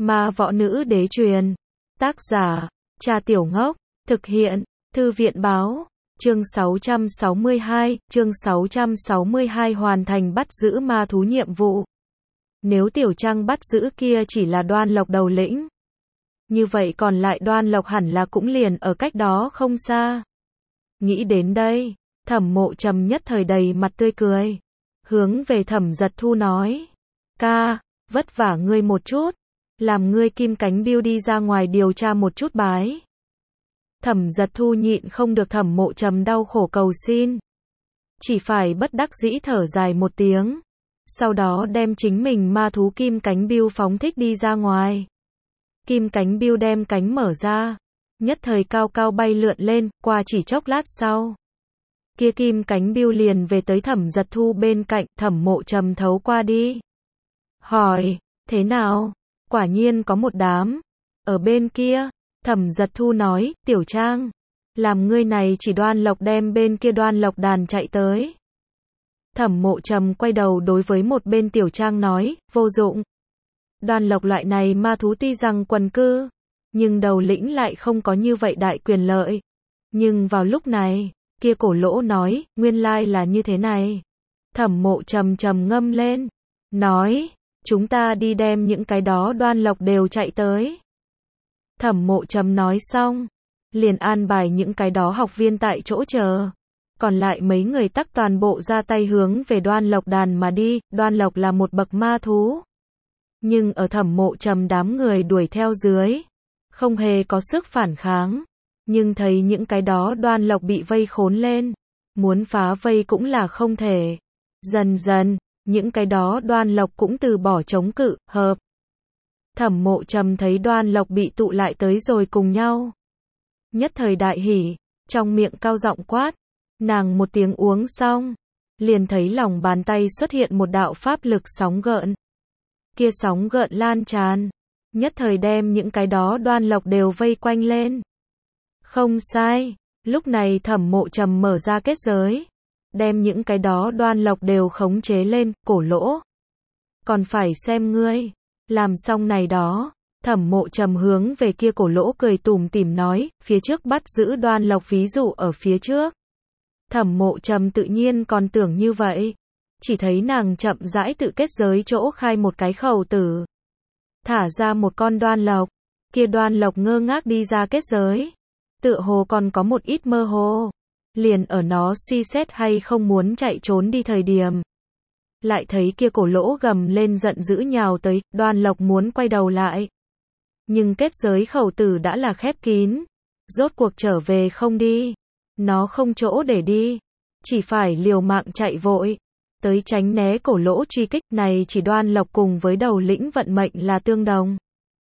Ma võ nữ đế truyền. Tác giả, Cha Tiểu Ngốc. Thực hiện, Thư viện báo. Chương 662 hoàn thành bắt giữ ma thú nhiệm vụ. Nếu Tiểu Trăng bắt giữ kia chỉ là Đoan Lộc đầu lĩnh, như vậy còn lại Đoan Lộc hẳn là cũng liền ở cách đó không xa. Nghĩ đến đây, Thẩm Mộ Trầm nhất thời đầy mặt tươi cười, hướng về Thẩm Giật Thu nói: "Ca, vất vả ngươi một chút, làm ngươi Kim Cánh Biêu đi ra ngoài điều tra một chút bái." Thẩm Giật Thu nhịn không được Thẩm Mộ Trầm đau khổ cầu xin, chỉ phải bất đắc dĩ thở dài một tiếng, sau đó đem chính mình ma thú Kim Cánh Biêu phóng thích đi ra ngoài. Kim Cánh Biêu đem cánh mở ra, nhất thời cao cao bay lượn lên, qua chỉ chốc lát sau, kia Kim Cánh Biêu liền về tới Thẩm Giật Thu bên cạnh. Thẩm Mộ Trầm thấu qua đi, hỏi: "Thế nào?" "Quả nhiên có một đám ở bên kia." Thẩm Giật Thu nói: "Tiểu Trang, làm ngươi này chỉ Đoan Lộc đem bên kia Đoan Lộc đàn chạy tới." Thẩm Mộ Trầm quay đầu đối với một bên Tiểu Trang nói: "Vô dụng. Đoan Lộc loại này ma thú tuy rằng quần cư, nhưng đầu lĩnh lại không có như vậy đại quyền lợi." Nhưng vào lúc này, kia Cổ Lỗ nói: "Nguyên lai là như thế này." Thẩm Mộ Trầm trầm ngâm lên, nói: "Chúng ta đi đem những cái đó Đoan Lộc đều chạy tới." Thẩm Mộ Trầm nói xong, liền an bài những cái đó học viên tại chỗ chờ, còn lại mấy người tắc toàn bộ ra tay hướng về Đoan Lộc đàn mà đi. Đoan Lộc là một bậc ma thú, nhưng ở Thẩm Mộ Trầm đám người đuổi theo dưới, không hề có sức phản kháng, nhưng thấy những cái đó Đoan Lộc bị vây khốn lên, muốn phá vây cũng là không thể. Dần dần, những cái đó Đoan Lộc cũng từ bỏ chống cự, hợp. Thẩm Mộ Trầm thấy Đoan Lộc bị tụ lại tới rồi cùng nhau, nhất thời đại hỉ, trong miệng cao giọng quát. Nàng một tiếng uống xong, liền thấy lòng bàn tay xuất hiện một đạo pháp lực sóng gợn. Kia sóng gợn lan tràn, nhất thời đem những cái đó Đoan Lộc đều vây quanh lên. Không sai, lúc này Thẩm Mộ Trầm mở ra kết giới, đem những cái đó Đoan Lộc đều khống chế lên. Cổ Lỗ, còn phải xem ngươi. Làm xong này đó, Thẩm Mộ Trầm hướng về kia Cổ Lỗ cười tủm tỉm nói: "Phía trước bắt giữ Đoan Lộc ví dụ ở phía trước." Thẩm Mộ Trầm tự nhiên còn tưởng như vậy, chỉ thấy nàng chậm rãi tự kết giới chỗ khai một cái khẩu tử, thả ra một con Đoan Lộc. Kia Đoan Lộc ngơ ngác đi ra kết giới, tựa hồ còn có một ít mơ hồ, liền ở nó suy xét hay không muốn chạy trốn đi thời điểm, lại thấy kia Cổ Lỗ gầm lên giận dữ nhào tới. Đoan Lộc muốn quay đầu lại, nhưng kết giới khẩu tử đã là khép kín, rốt cuộc trở về không đi, nó không chỗ để đi, chỉ phải liều mạng chạy vội tới tránh né Cổ Lỗ truy kích. Này chỉ Đoan Lộc cùng với đầu lĩnh vận mệnh là tương đồng,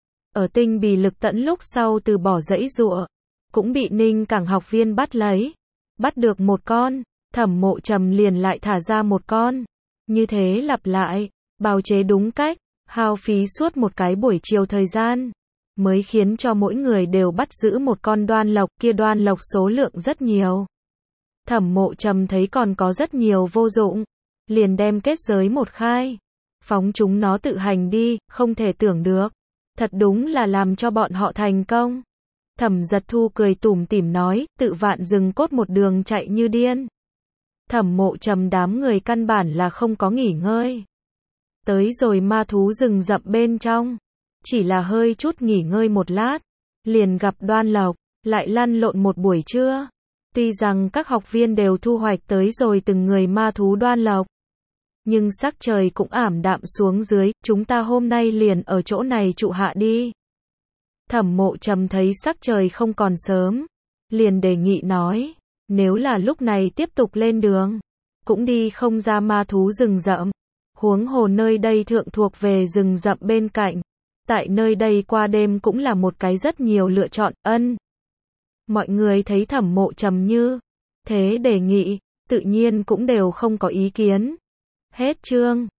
ở Tinh Bì Lực Tẫn lúc sau từ bỏ giãy giụa, cũng bị Ninh Cảng học viên bắt lấy, bắt được một con, Thẩm Mộ Trầm liền lại thả ra một con, như thế lặp lại, bào chế đúng cách, hao phí suốt một cái buổi chiều thời gian, mới khiến cho mỗi người đều bắt giữ một con Đoan Lộc. Kia Đoan Lộc số lượng rất nhiều, Thẩm Mộ Trầm thấy còn có rất nhiều vô dụng, liền đem kết giới một khai, phóng chúng nó tự hành đi. Không thể tưởng được, thật đúng là làm cho bọn họ thành công. Thẩm Giật Thu cười tủm tỉm nói: "Tự vạn rừng cốt một đường chạy như điên." Thẩm Mộ Trầm đám người căn bản là không có nghỉ ngơi, tới rồi ma thú rừng rậm bên trong, chỉ là hơi chút nghỉ ngơi một lát, liền gặp Đoan Lộc, lại lăn lộn một buổi trưa. Tuy rằng các học viên đều thu hoạch tới rồi từng người ma thú Đoan Lộc, nhưng sắc trời cũng ảm đạm xuống dưới. "Chúng ta hôm nay liền ở chỗ này trụ hạ đi." Thẩm Mộ Trầm thấy sắc trời không còn sớm, liền đề nghị nói: "Nếu là lúc này tiếp tục lên đường, cũng đi không ra ma thú rừng rậm, huống hồ nơi đây thượng thuộc về rừng rậm bên cạnh, tại nơi đây qua đêm cũng là một cái rất nhiều lựa chọn." Mọi người thấy Thẩm Mộ Trầm như thế đề nghị, tự nhiên cũng đều không có ý kiến. Hết chương.